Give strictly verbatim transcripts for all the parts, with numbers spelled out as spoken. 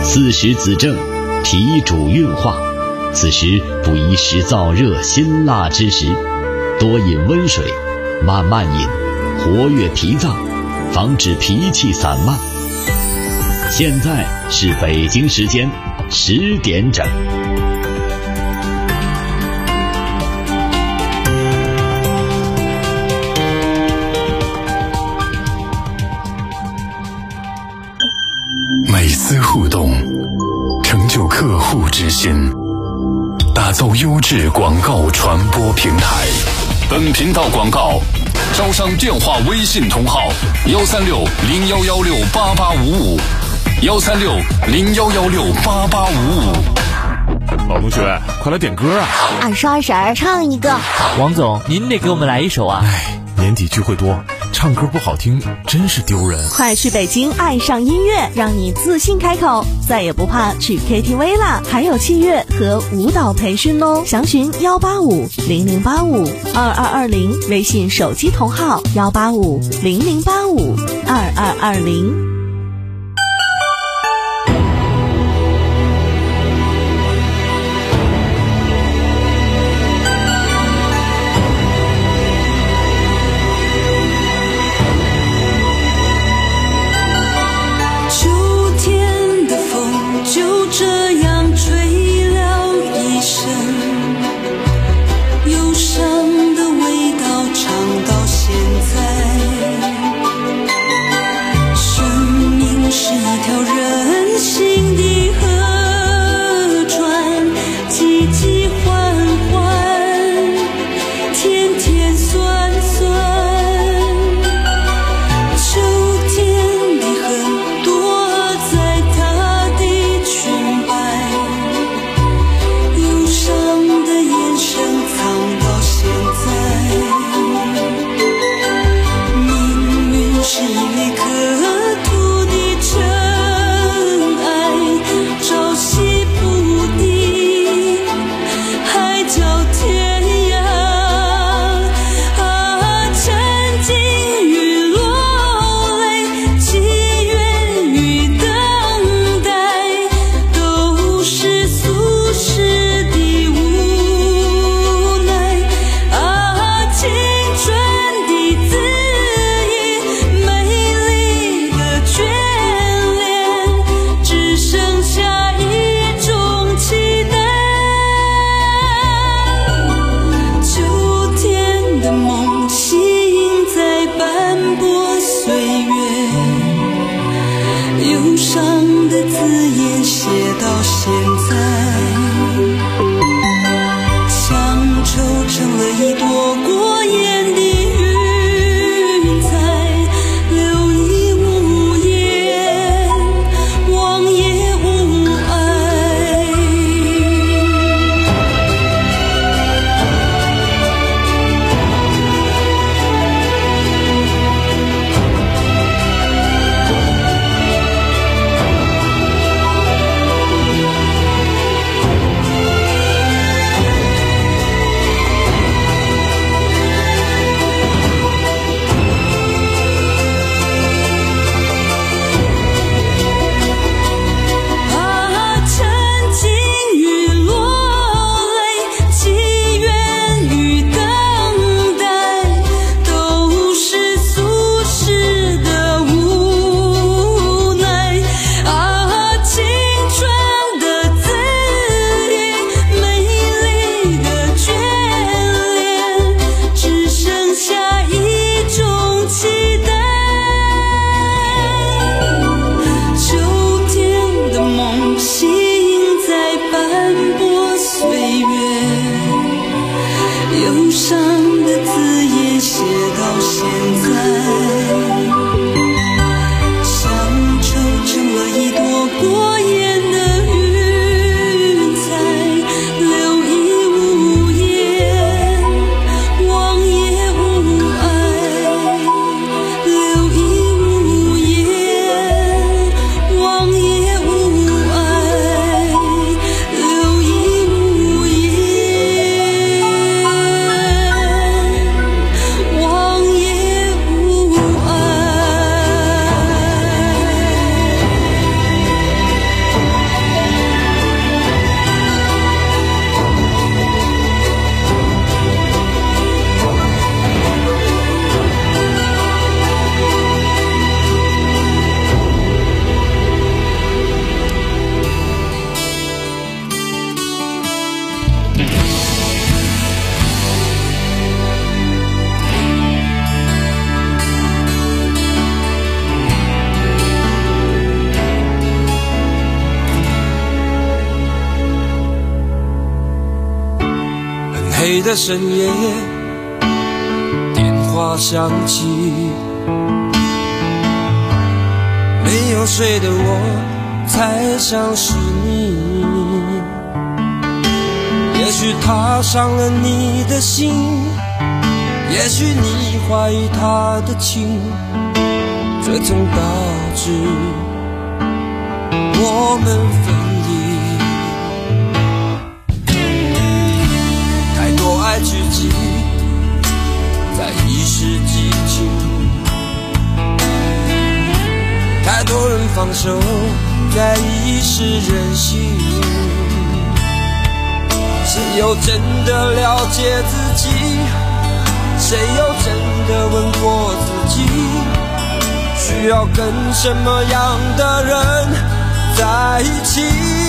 四时子正，脾主运化，此时不宜食燥热辛辣之食，多饮温水，慢慢饮，活跃脾脏，防止脾气散漫。现在是北京时间十点整。 每丝互动，成就客户之心，打造优质广告传播平台。本频道广告招商电话微信同号：幺三六零幺幺六八八五五，幺三六零幺幺六八八五五。 老同学，快来点歌啊！ 二十二婶唱一个。 王总，您得给我们来一首啊！ 哎，年底聚会多，唱歌不好听真是丢人。 快去北京爱上音乐，让你自信开口，再也不怕去 K T V 啦！还有器乐和舞蹈培训哦，详询幺八五零零八五二二二零，微信手机同号幺八五零零八五二二二零。 就这样吹了一生，忧伤的味道尝到现在，生睡的深夜，电话响起，没有睡的我才想是你。也许他伤了你的心，也许你怀疑他的情，这曾导致我们分离。太多爱聚集在一时激情，太多人放手在一时任性。谁又真的了解自己？谁又真的问过自己？需要跟什么样的人在一起？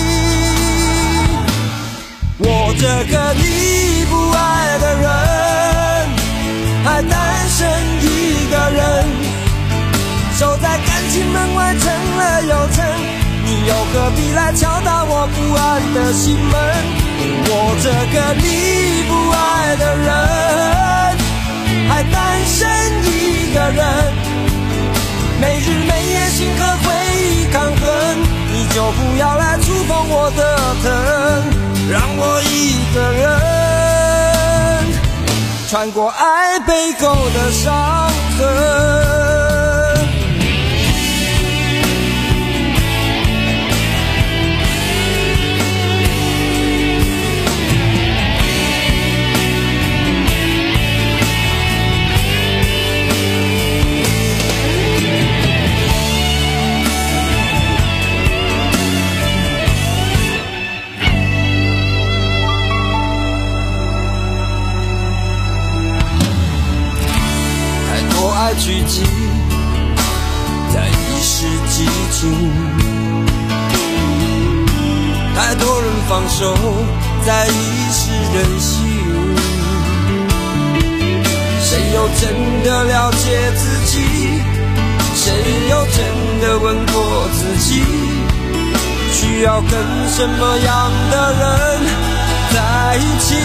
我这个你不爱的人，还单身一个人，守在感情门外撑了又撑，你又何必来敲打我不安的心门？我这个你不爱的人，还单身一个人，没日没夜心和回忆抗衡，你就不要来触碰我的疼，让我一个人穿过爱被勾的伤痕。爱聚集在一时激情，太多人放手在一时任性。谁又真的了解自己？谁又真的问过自己？需要跟什么样的人在一起？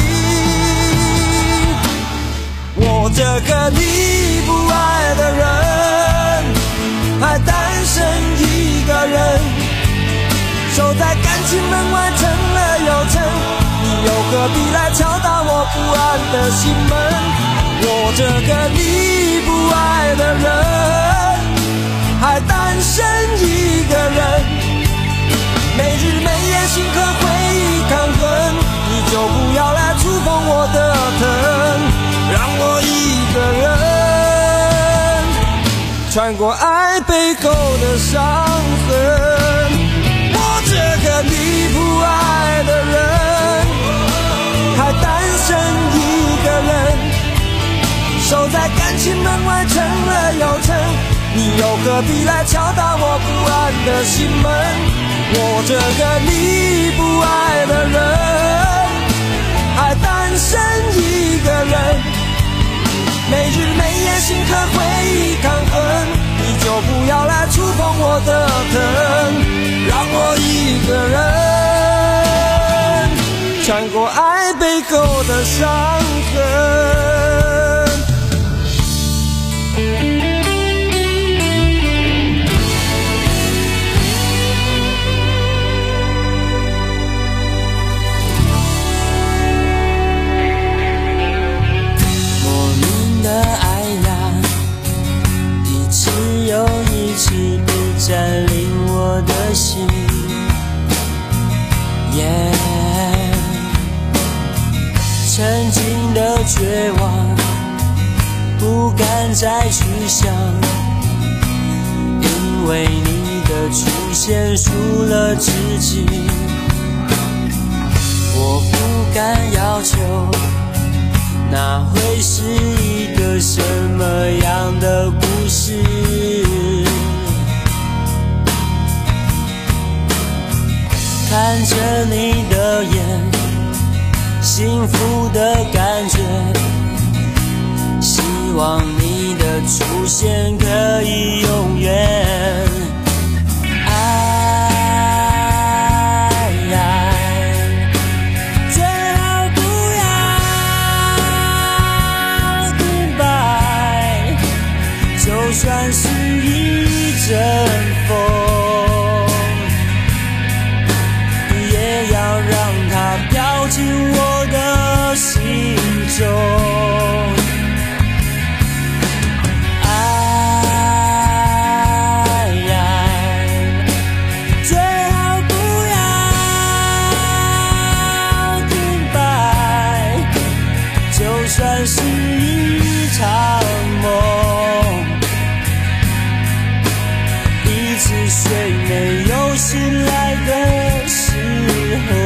我这个你不爱的人，还单身一个人，守在感情门外撑了又撑，你又何必来敲打我不安的心门？我这个你不爱的人，还单身一个人，没日没夜心和回忆抗衡，你就不要来触碰我的疼，让我一个人穿过爱被勾的伤痕。我这个你不爱的人，还单身一个人，守在感情门外撑了又撑，你又何必来敲打我不安的心门？我这个你不爱的人，还单身一个人，没日没夜心和回忆抗衡，你就不要来触碰我的疼，让我一个人穿过爱被勾的伤痕。 占领我的心 yeah, 曾经的绝望不敢再去想，因为你的出现输了自己。我不敢要求那会是一个什么样的故事，看着你的眼，幸福的感觉，希望你的出现可以永远。爱，最好不要算是一阵风，也要让它飘进我的心中。算是一场梦，一直睡没有醒来的时候，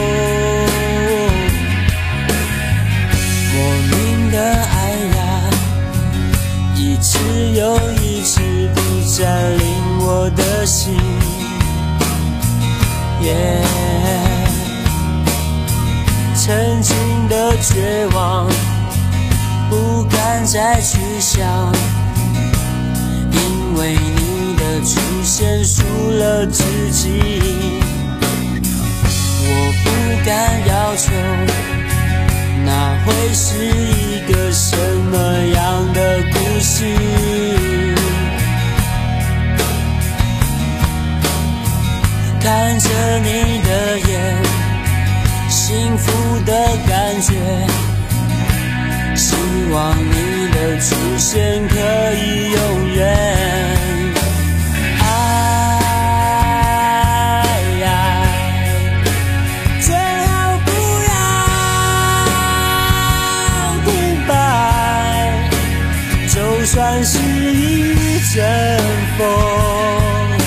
莫名的爱呀，一次又一次地占领我的心， yeah， 曾经的绝望不敢再去想，因为你的出现输了自己。我不敢要求那会是一个什么样的故事，看着你的眼，幸福的感觉，希望你的出现可以永远。爱呀，最好不要停摆，就算是一阵风，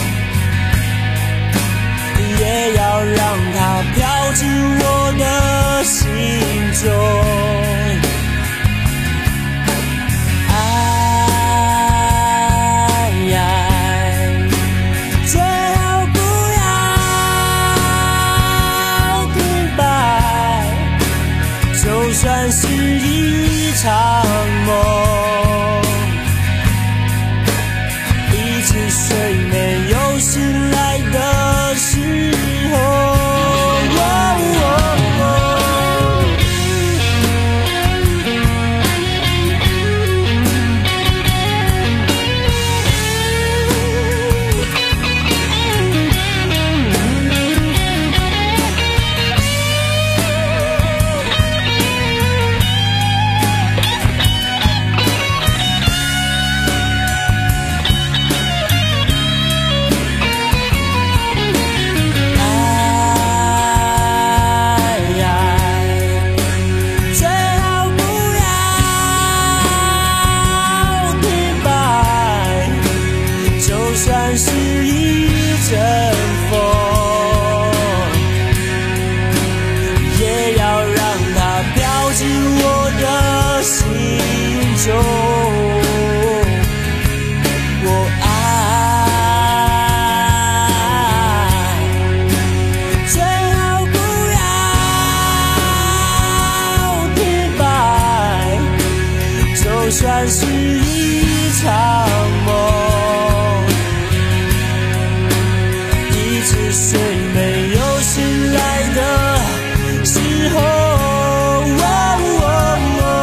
也要让它飘进我的心中。算是一场梦，一直睡没有醒来的时候，哦哦算是一阵风，也要让它飘进我的心中。我爱，最好不要停摆，就算是一场梦。睡没有醒来的时候，哦哦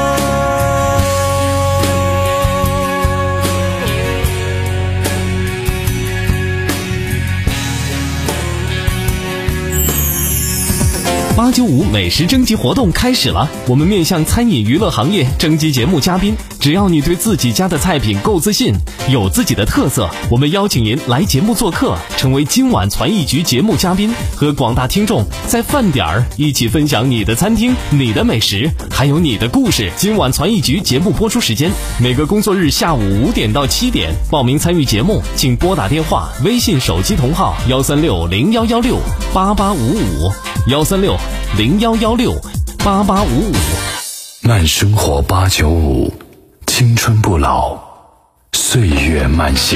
哦八九五美食征集活动开始了，我们面向餐饮娱乐行业征集节目嘉宾，只要你对自己家的菜品够自信，有自己的特色，我们邀请您来节目做客，成为今晚传艺局节目嘉宾，和广大听众在饭点儿一起分享你的餐厅、你的美食，还有你的故事。今晚传艺局节目播出时间每个工作日下午五点到七点，报名参与节目请拨打电话、微信手机同号幺三六零幺幺六八八五五幺三六零幺幺六八八五五。 慢生活八九五，青春不老，岁月慢行。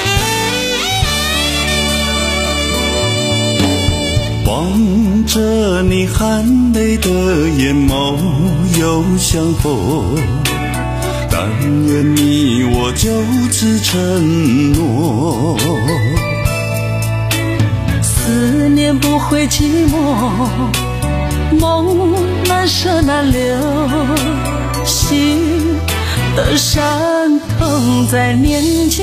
望着着你含泪的眼眸又相逢，但愿你我就此承诺。 思念不会寂寞，梦难舍难留，心的伤痛在念旧。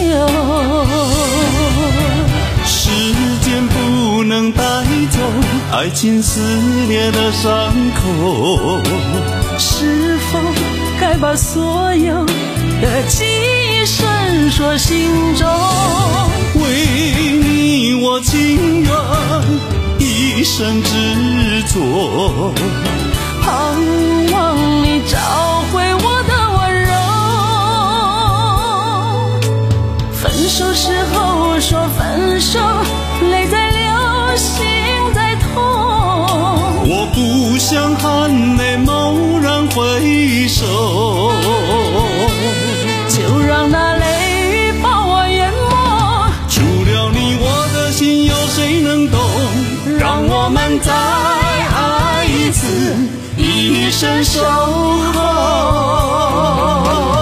时间不能带走爱情撕裂的伤口， 是否该把所有的记忆深锁心中？ 为你我情愿一生执着， 盼望你找回我的温柔。分手时候说分手，泪在流，心在痛。 我不想含泪蓦然回首， 就让那泪雨把我淹没。 除了你我的心有谁能懂，让我们再爱一次，一生守候。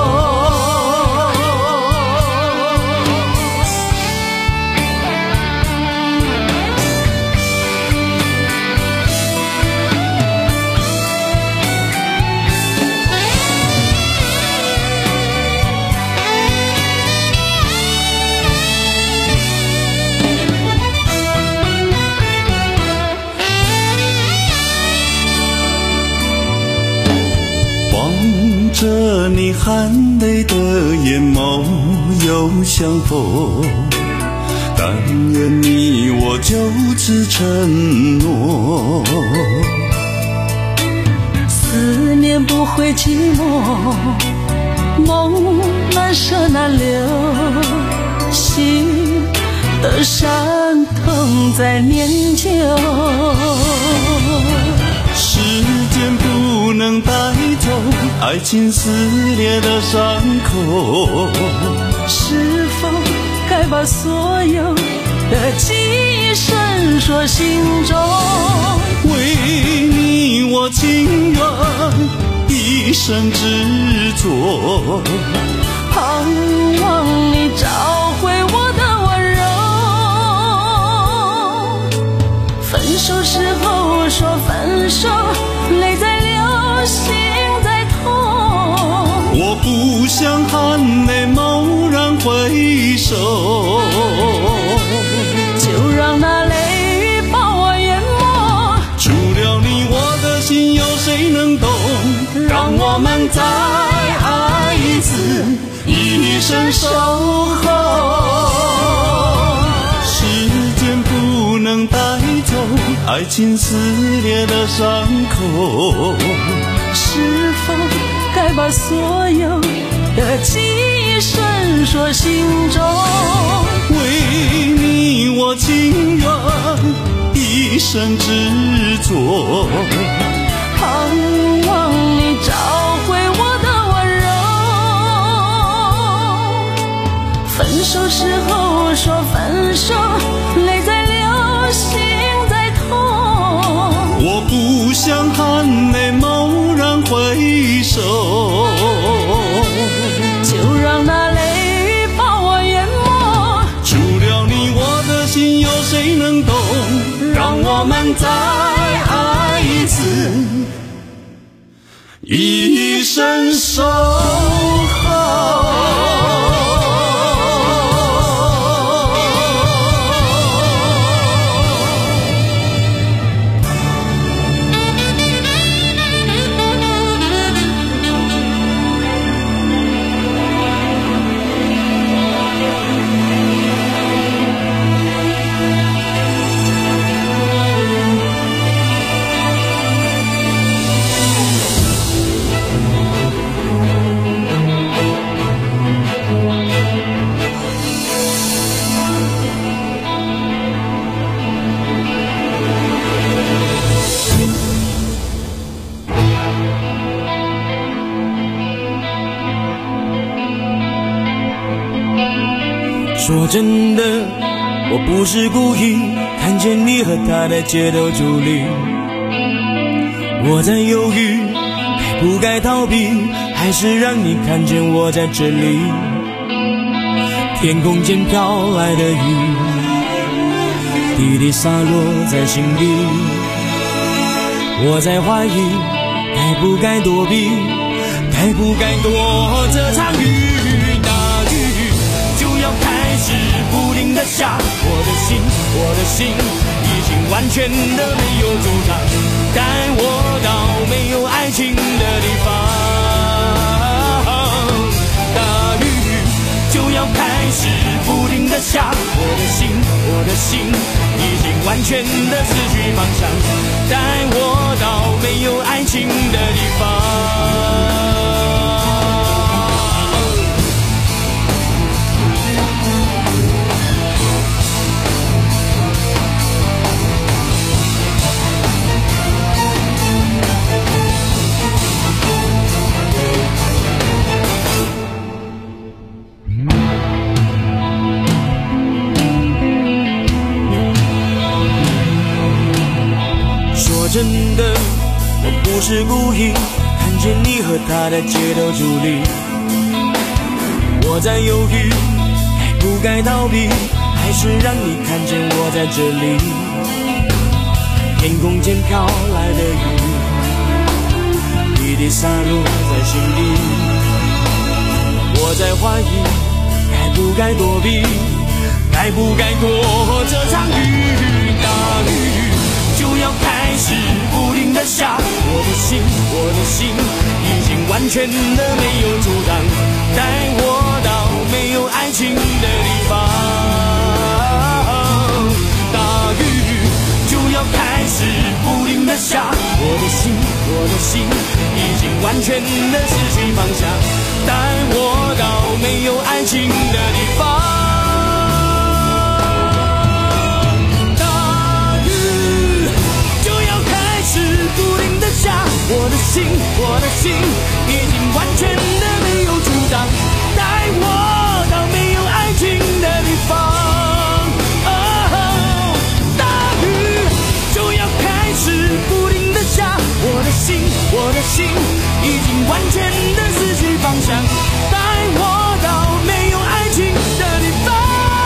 着你含泪的眼眸又相逢，但愿你我就此承诺。 思念不会寂寞，梦难舍难留，心的伤痛在念旧。 时间不能带走爱情撕裂的伤口， 是否该把所有的记忆深锁心中？ 为你我情愿一生执着， 盼望你找回我的温柔。分手时候说分手，泪在流，心在痛。 我不想含泪蓦然回首， 就让那泪雨把我淹没。 除了你我的心有谁能懂，让我们再爱一次，一生守候。时间不能带走爱情撕裂的伤口， 是否该把所有的记忆深锁心中？ 为你我情愿一生执着， 盼望你找回我的温柔。分手时候说分手，泪在流，心在痛。 我不想含泪蓦然回首， 就让那泪雨把我淹没。 除了你我的心有谁能懂，让我们再爱一次，一生守候。 说真的，我不是故意看见你和他在街头伫立， 我在犹豫，该不该逃避，还是让你看见我在这里。天空间飘来的雨，滴滴洒落在心底。我在怀疑，该不该躲避，该不该躲这场雨。大雨就要开始不停地下，我的心，我的心已经完全的没有主张，带我到没有爱情的地方。大雨就要开始不停地下，我的心，我的心已经完全的失去方向，带我到没有爱情的地方。真的，我不是故意看见你和他在街头伫立。我在犹豫，该不该逃避，还是让你看见我在这里。天空间飘来的雨，滴滴洒落在心底。我在怀疑，该不该躲避，该不该躲这场雨。大雨就要开始不停地下，我的心，我的心已经完全的没有阻挡，带我到没有爱情的地方。大雨就要开始不停地下，我的心，我的心已经完全的失去方向，带我到没有爱情的地方。不停地下，我的心，我的心已经完全的没有阻挡，带我到没有爱情的地方。哦，大雨就要开始不停地下，我的心，我的心已经完全的失去方向，带我到没有爱情的地方。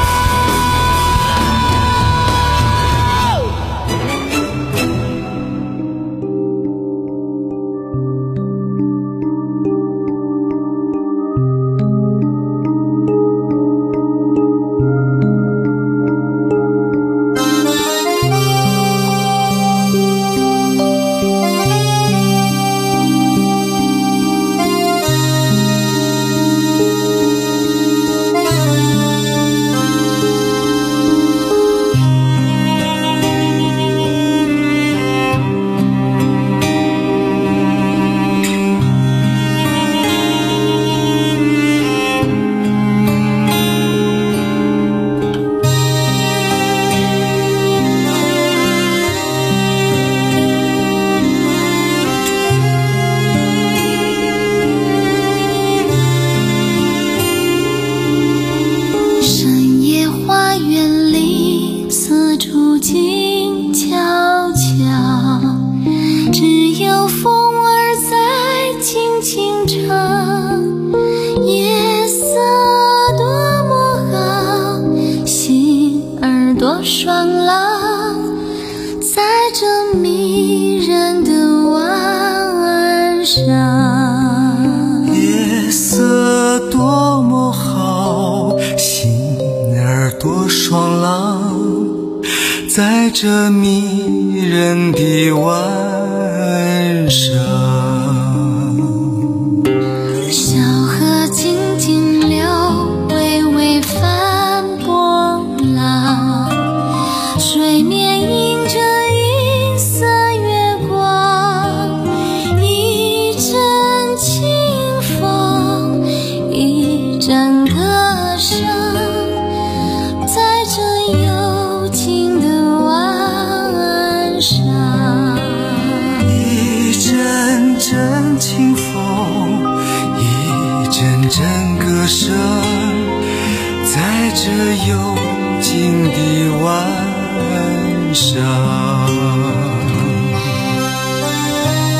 在这迷人的晚上， 小河静静流，微微泛波浪，水面映着银色月光，一阵清风，一阵歌声，在这幽静的一阵阵清风，一阵阵歌声，在这幽静的晚上。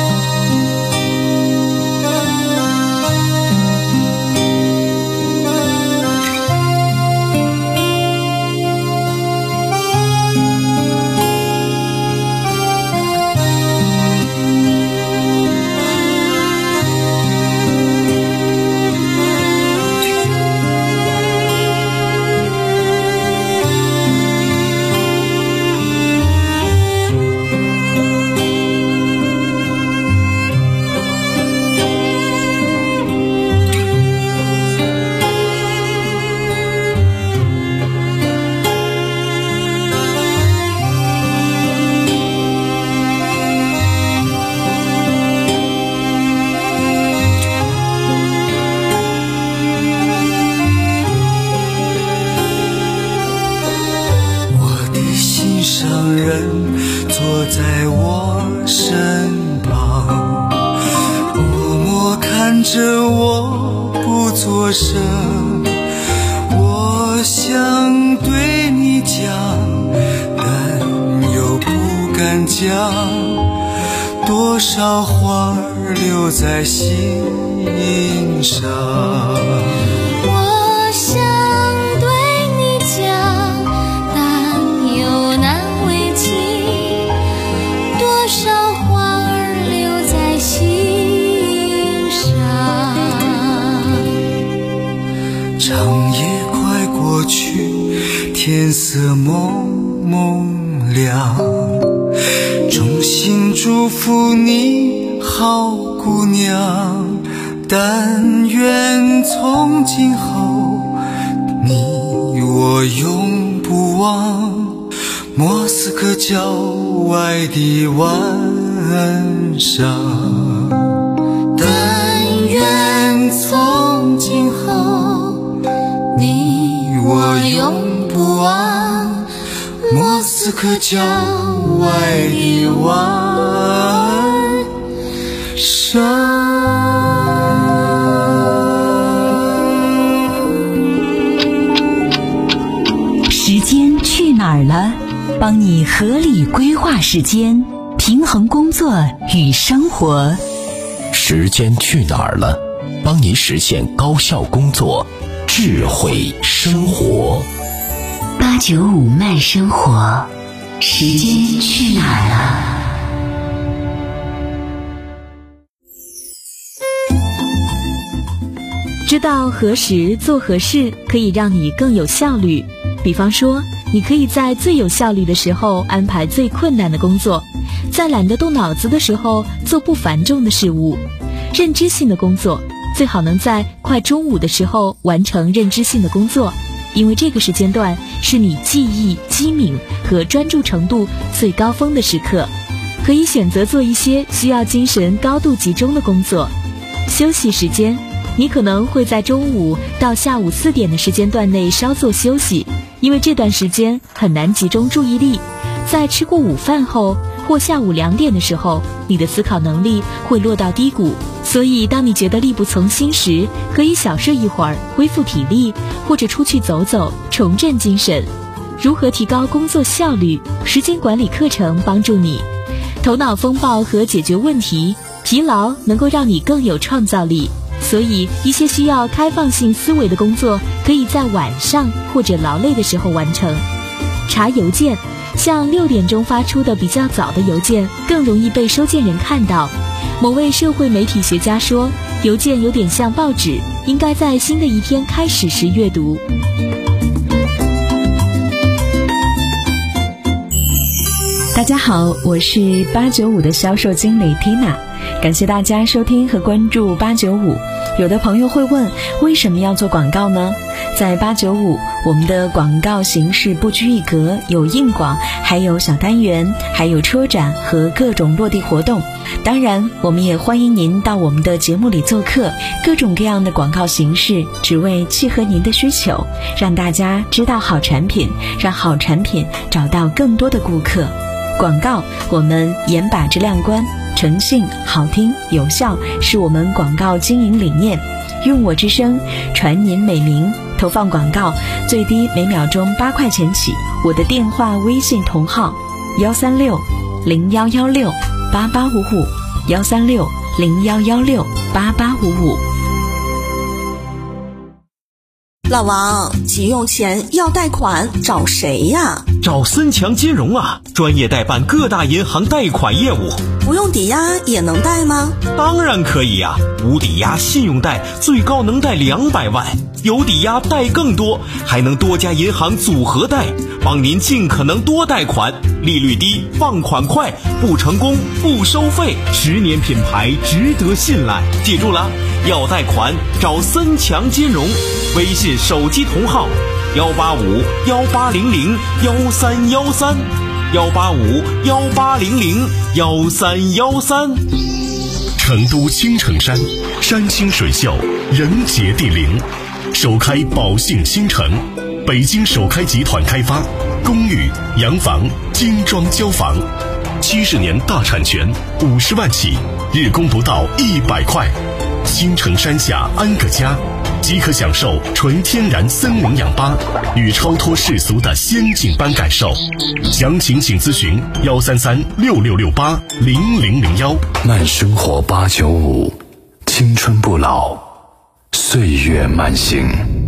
着我不作声，我想对你讲，但又不敢讲，多少话儿留在心上。 我想对你讲，但又难为情，多少话儿留在心上。 长夜快过去，天色蒙蒙亮，衷心祝福你好姑娘，但愿从今后你我永不忘莫斯科郊外的晚上。但愿从今后你我永不忘莫斯科郊外的晚上。 时间去哪儿了？帮你合理规划时间，平衡工作与生活。 时间去哪儿了？帮你实现高效工作，智慧生活。 八九五慢生活，时间去哪儿了？ 知道何时做何事，可以让你更有效率。比方说，你可以在最有效率的时候安排最困难的工作，在懒得动脑子的时候做不繁重的事物。认知性的工作最好能在快中午的时候完成认知性的工作，因为这个时间段是你记忆、机敏和专注程度最高峰的时刻。可以选择做一些需要精神高度集中的工作。休息时间，你可能会在中午到下午四点的时间段内稍作休息，因为这段时间很难集中注意力。在吃过午饭后或下午两点的时候，你的思考能力会落到低谷，所以当你觉得力不从心时，可以小睡一会儿恢复体力，或者出去走走重振精神。如何提高工作效率？时间管理课程帮助你。头脑风暴和解决问题，疲劳能够让你更有创造力，所以一些需要开放性思维的工作可以在晚上或者劳累的时候完成。查邮件，像六点钟发出的比较早的邮件更容易被收件人看到。某位社会媒体学家说，邮件有点像报纸，应该在新的一天开始时阅读。 大家好，我是八九五的销售经理 Tina， 感谢大家收听和关注八九五。有的朋友会问，为什么要做广告呢？在八九五，我们的广告形式不拘一格，有硬广，还有小单元，还有车展和各种落地活动。当然，我们也欢迎您到我们的节目里做客，各种各样的广告形式，只为契合您的需求，让大家知道好产品，让好产品找到更多的顾客。广告，我们严把质量关，诚信、好听、有效是我们广告经营理念。用我之声传您美名，投放广告最低每秒钟八块钱起。我的电话微信同号幺三六零幺幺六八八五五幺三六零幺幺六八八五五。 老王，急用钱要贷款找谁呀？ 找森强金融啊，专业代办各大银行贷款业务。 不用抵押也能贷吗？ 当然可以呀、啊，无抵押信用贷最高能贷两百万，有抵押贷更多，还能多家银行组合贷，帮您尽可能多贷款，利率低，放款快，不成功不收费，十年品牌值得信赖。记住了，要贷款找森强金融，微信手机同号幺八五幺八零零幺三幺三幺八五幺八零零幺三幺三。 成都青城山，山清水秀，人杰地灵，首开宝信新城，北京首开集团开发，公寓、洋房、精装交房，七十年大产权，五十万起，日供不到一百块。 新城山下安个家，即可享受纯天然森林氧吧与超脱世俗的仙境般感受。详情请咨询幺三三六六六八零零零幺。 慢生活八九五，青春不老，岁月慢行。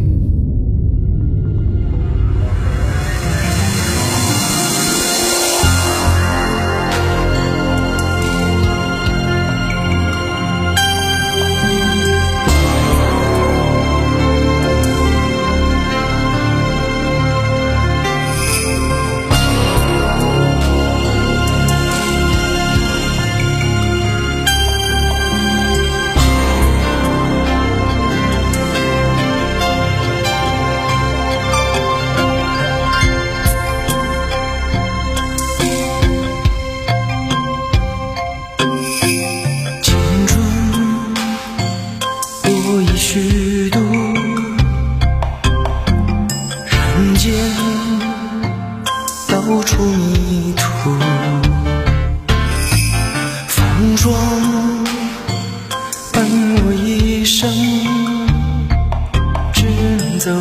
虚度人间，到处迷途，风霜伴我一生，只能走，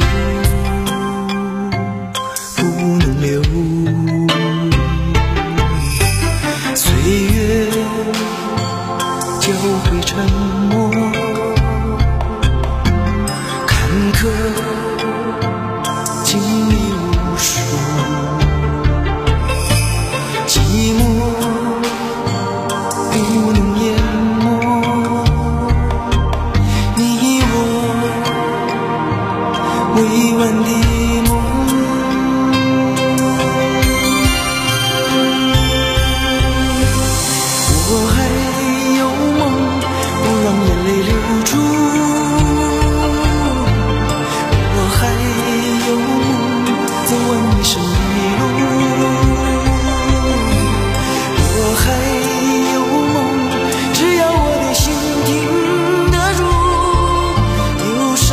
不能留。岁月教会沉默，坎坷经历无数，寂寞不能淹没你我未完的梦。我还有梦，不让眼泪流出。走完一生的路，我还有梦，只要我的心挺得住，忧伤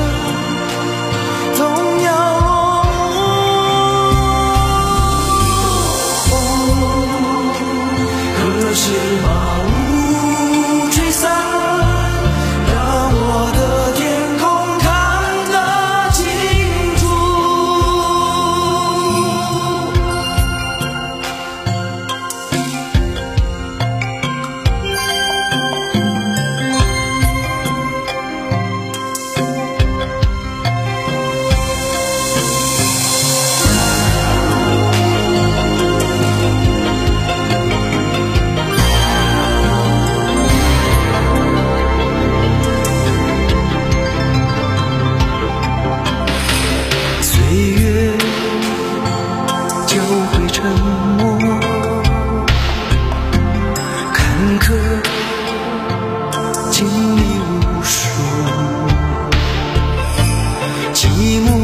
总要落幕。可是把雾吹散，让我的天空看得清楚。沉默，坎坷经历无数，寂寞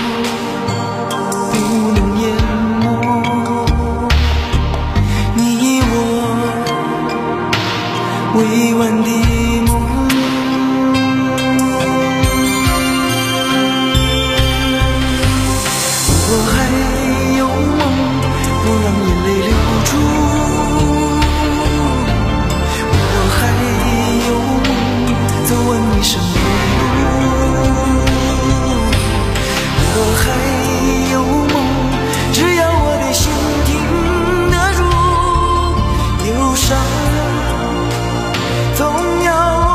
不能淹没你我未完的梦。我还有梦，不让眼泪流出，我还有梦，走完一生的路，我还有梦，只要我的心挺得住，忧伤总要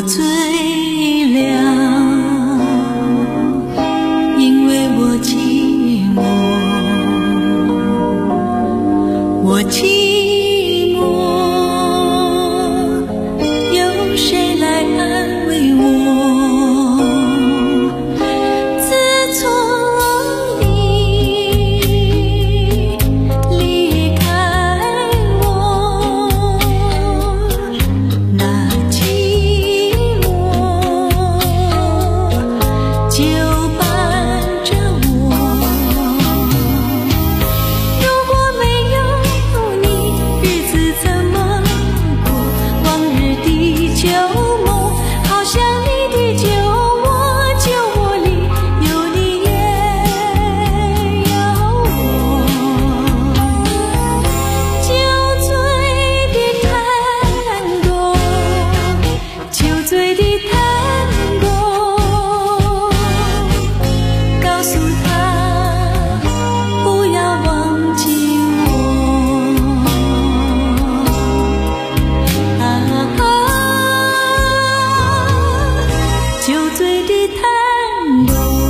醉了，因为我寂寞，我寂寞，有谁来安慰我？自从你离开我，那寂寞就伴着我。如果没有你，日子怎么过？往日的旧梦，好像你的酒窝，酒窝里有你也有我。酒醉的探戈，酒醉的探戈，告诉他不要忘记我。啊，酒醉的探戈。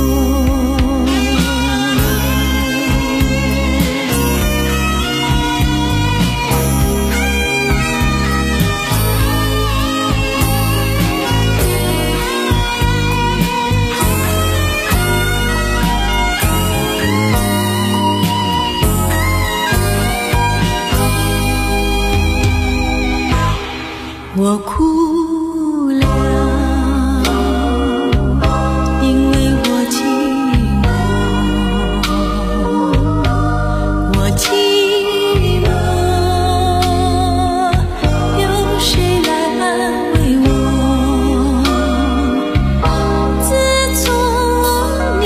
我哭了，因为我寂寞，我寂寞，有谁来安慰我？自从你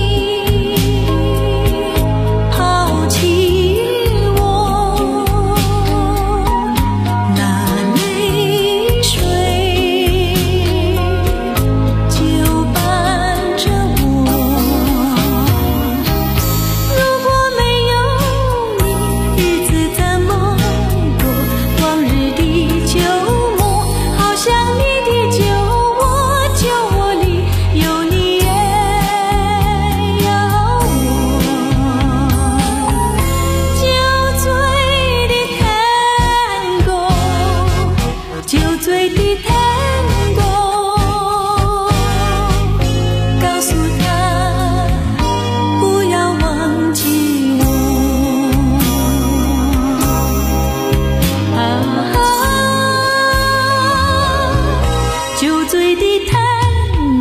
抛弃我，那泪水就伴着我。如果没有你，日子怎么过？往日的旧梦，好像你的酒窝，酒窝里有你也有我。酒醉的探戈，酒醉的探戈，告诉他不要忘记我。啊，酒醉的探戈，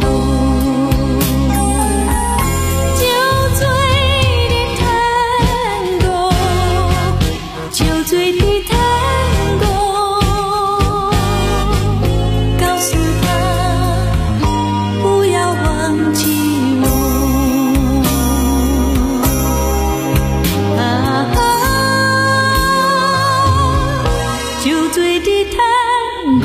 酒醉的探戈，酒醉的探戈，告诉他不要忘记我。啊，酒醉的探戈。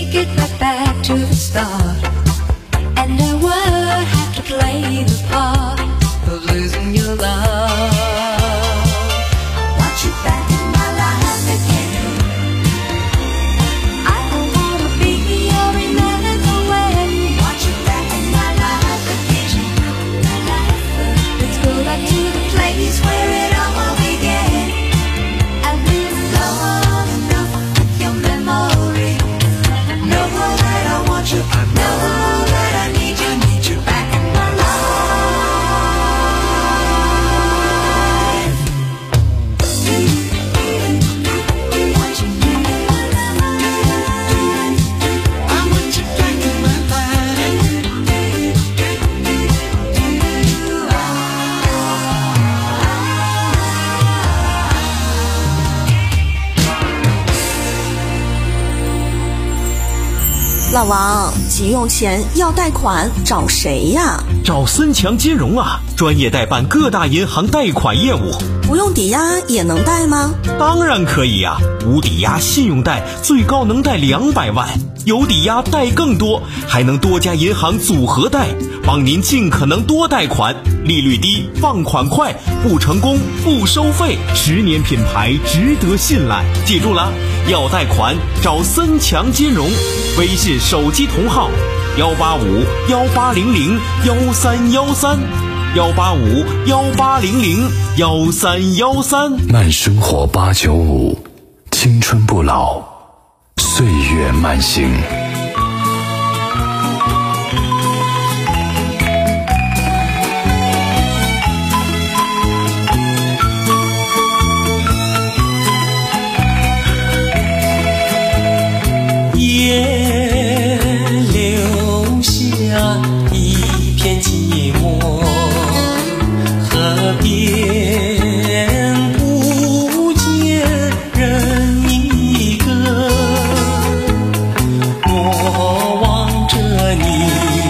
take it right back to the start. And I would have to play the part of losing your love. Want you back in my life again. I don't wanna be your another way. Want you back in my life again. Let's go back to the place where it all began. I've been long enough with your memory. Know that I want you, I know that I need you, need you back in my life. 老王，急用钱要贷款找谁呀？ 找森强金融啊，专业代办各大银行贷款业务。 不用抵押也能贷吗？ 当然可以呀、啊，无抵押信用贷最高能贷两百万，有抵押贷更多，还能多家银行组合贷，帮您尽可能多贷款，利率低，放款快，不成功不收费，十年品牌值得信赖。记住了，要贷款找森强金融，微信手机同号幺八五幺八零零幺三幺三。幺八五幺八零零幺三幺三， 慢生活八九五，青春不老，岁月慢行。 夜留下一片寂寞。河边不见人一个，我望着你，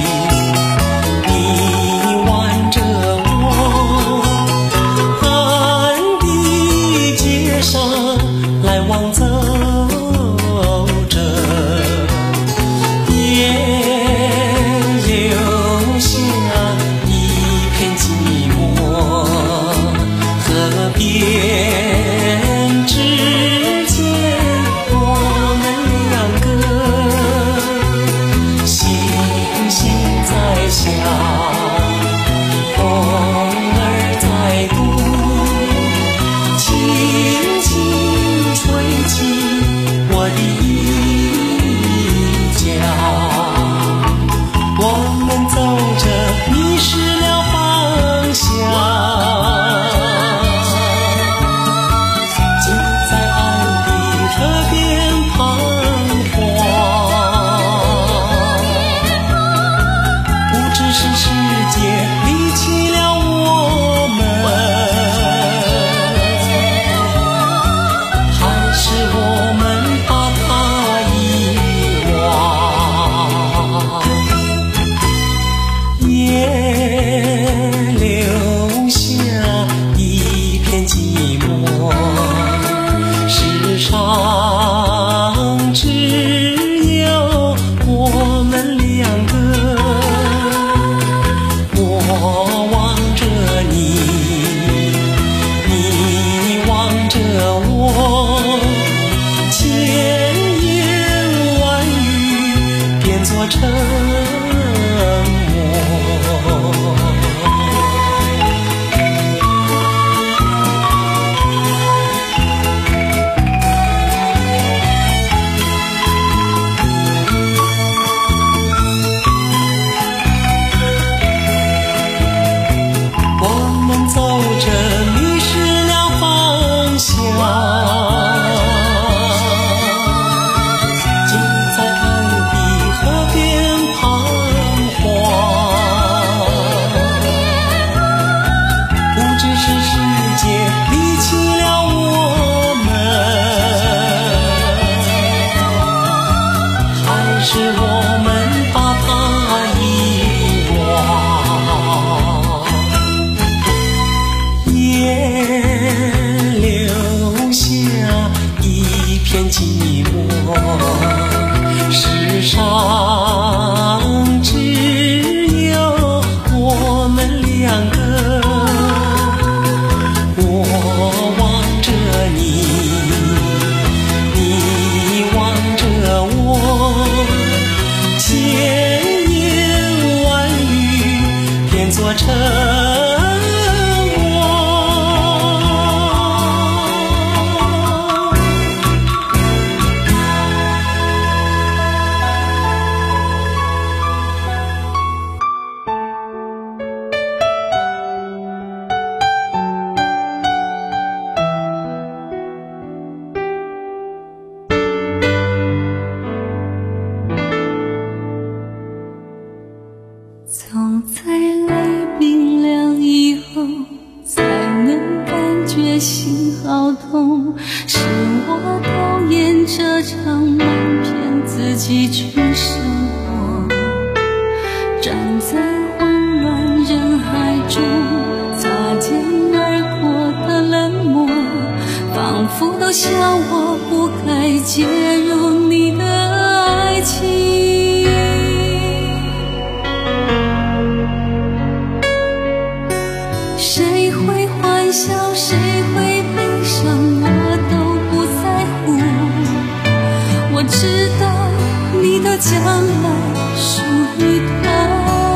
你望着我，暗的街上来往走着，夜留下一片寂寞。河边之间，我们两个星星在笑，风儿在动，轻轻吹起我的衣角。我们走着迷失了方向。 寂寞是于生活，站在慌乱人海中，擦肩而过的冷漠，仿佛都笑我不该介入你的爱情。谁会欢笑，谁会悲伤，我都不在乎。我知道你的将来属于他，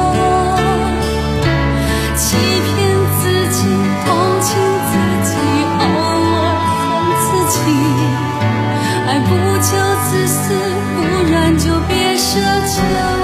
欺骗自己，同情自己，偶尔恨自己，爱不就自私，不然就别奢求。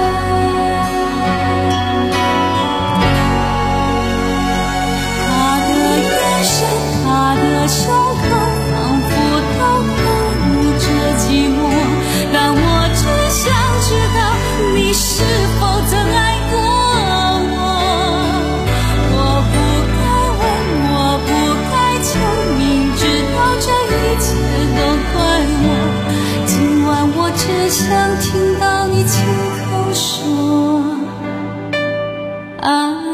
他的胸口仿佛都透露着寂寞，但我只想知道你是否曾爱过我。我不该问，我不该求，明知道这一切都怪我。今晚我只想听到你亲口说爱。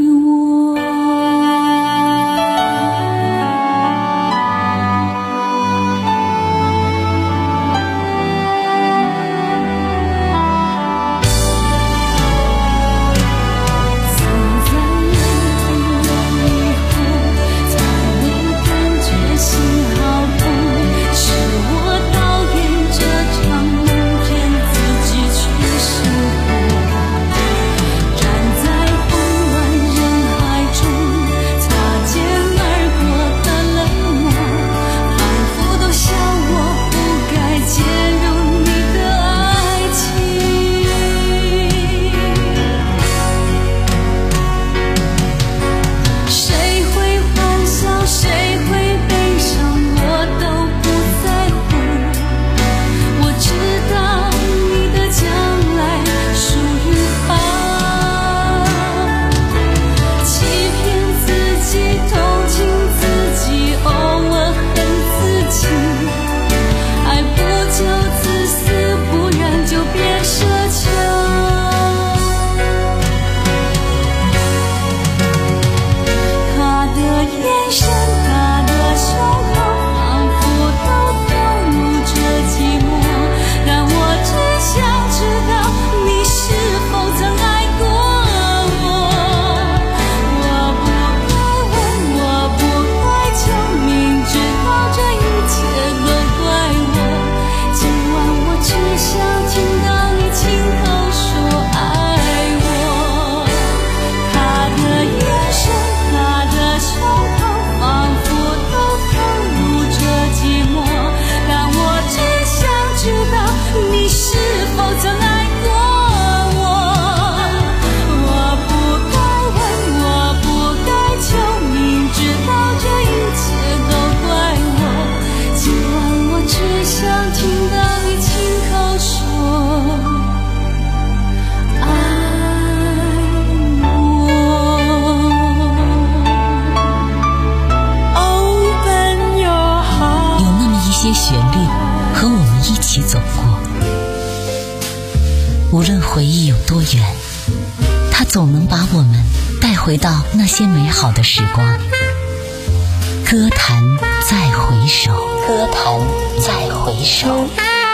无论回忆有多远，它总能把我们带回到那些美好的时光。歌坛再回首，歌坛再回首。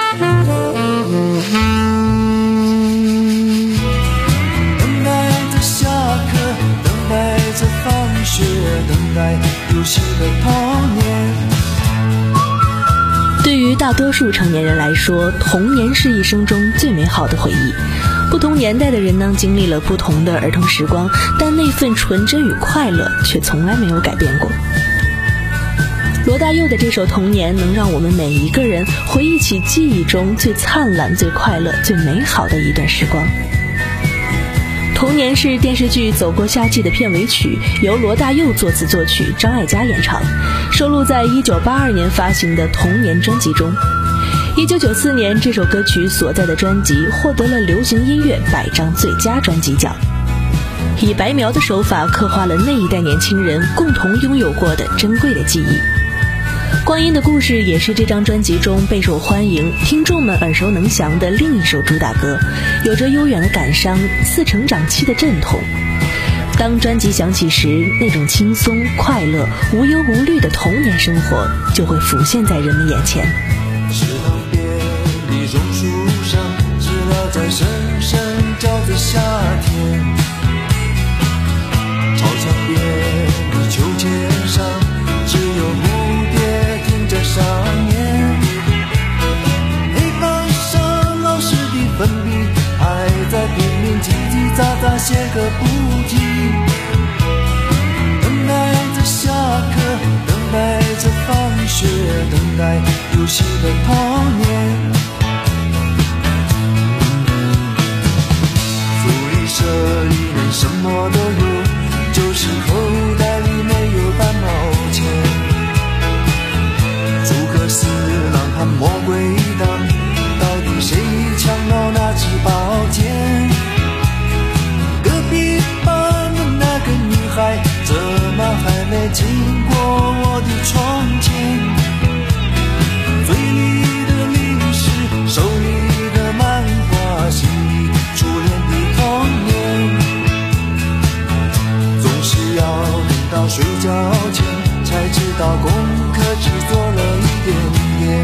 等待着下课，等待着放学，等待游戏的童年。 对于大多数成年人来说，童年是一生中最美好的回忆。不同年代的人呢，经历了不同的儿童时光，但那份纯真与快乐却从来没有改变过。罗大佑的这首《童年》能让我们每一个人回忆起记忆中最灿烂、最快乐、最美好的一段时光。《童年》是电视剧《走过夏季》的片尾曲，由罗大佑作词作曲，张艾嘉演唱，收录在一九八二年发行的《童年》专辑中。一九九四年，这首歌曲所在的专辑获得了流行音乐百张最佳专辑奖，以白描的手法刻画了那一代年轻人共同拥有过的珍贵的记忆。 光阴的故事也是这张专辑中备受欢迎、听众们耳熟能详的另一首主打歌，有着悠远的感伤、似成长期的阵痛。当专辑响起时，那种轻松、快乐、无忧无虑的童年生活就会浮现在人们眼前。 池塘边的榕树上，知了在声声叫着夏天。操场边的秋千上，只有蝴蝶停着上演。黑板上老师的粉笔还在拼命叽叽喳喳写个不停。等待着下课，等待着放学，等待游戏的童年。福利社里面什么都有，就是口袋里没有半毛钱。诸葛四郎和魔鬼党，到底谁抢到那支宝剑？隔壁班的那个女孩，怎么还没经过我的窗前？嘴里的零食，手里的漫画，心里初恋的童年。总是要等到睡觉前，才知道功课只做了一点点。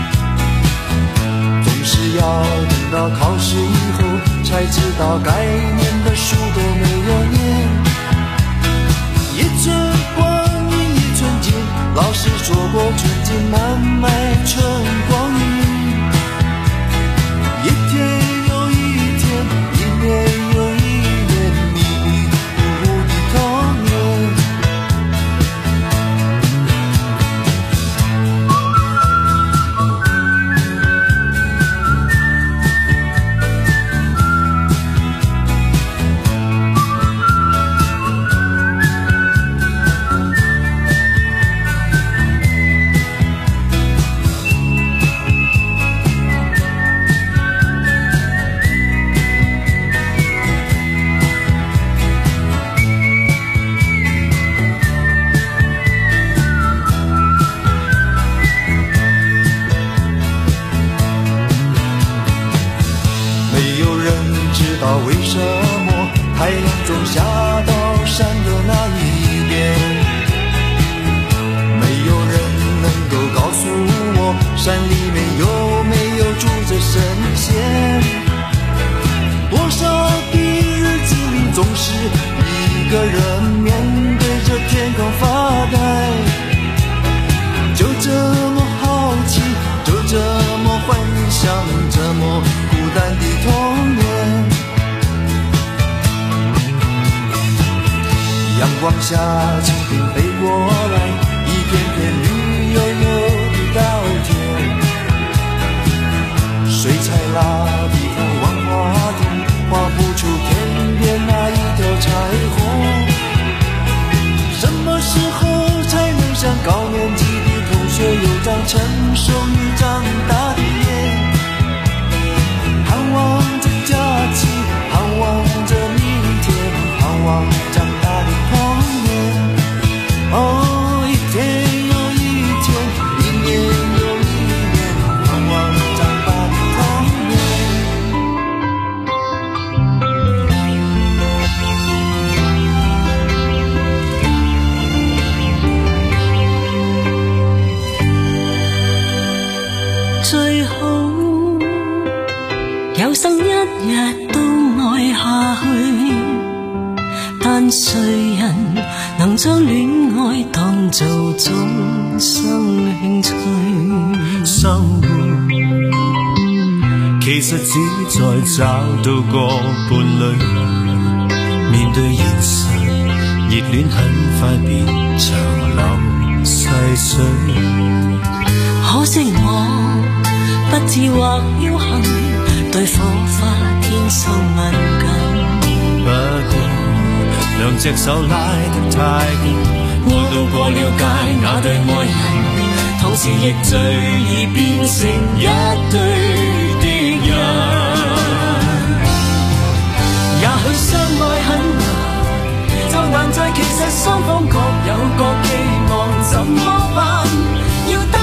总是要等到考试以后，才知道该念的书都没有念。一寸光阴一寸金，老师说过纯金难买春光阴。一天又一天，一年又一年，迷迷糊糊的童年。为什么太阳总下到山的那一边？没有人能够告诉我，山里面有没有住着神仙？多少的日子里，总是一个人面对着天空发呆，就这么好奇，就这么幻想，这么孤单的童年。阳光下，蜻蜓飞过来，一片片绿油油的稻田。水彩蜡的万花筒，画不出天边那一条彩虹。什么时候才能像高年级的同学，有张成熟与长大的脸？盼望着假期，盼望着明天，盼望长大的童年。哦，一天又一天，一年又一年，盼望长大的童年。最好有生一日都愛下去，但誰人能將戀愛當做終生興趣？ 生活其實只在找到個伴侶，面對現實，熱戀很快變長流細水。 可惜我不智或僥倖，對火花天生敏感。 不過兩隻手拉得太緊，我渡過了界那對愛人，同時亦最易變成一對敵人。 也許相愛很難，就難在其實雙方各有各期望，怎麼辦？要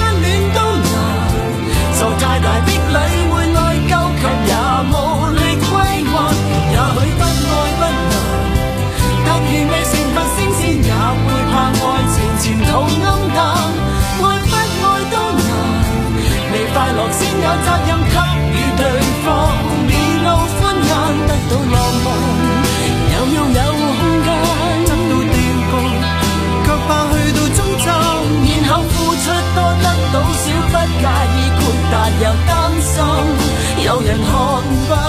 要擔心有人看不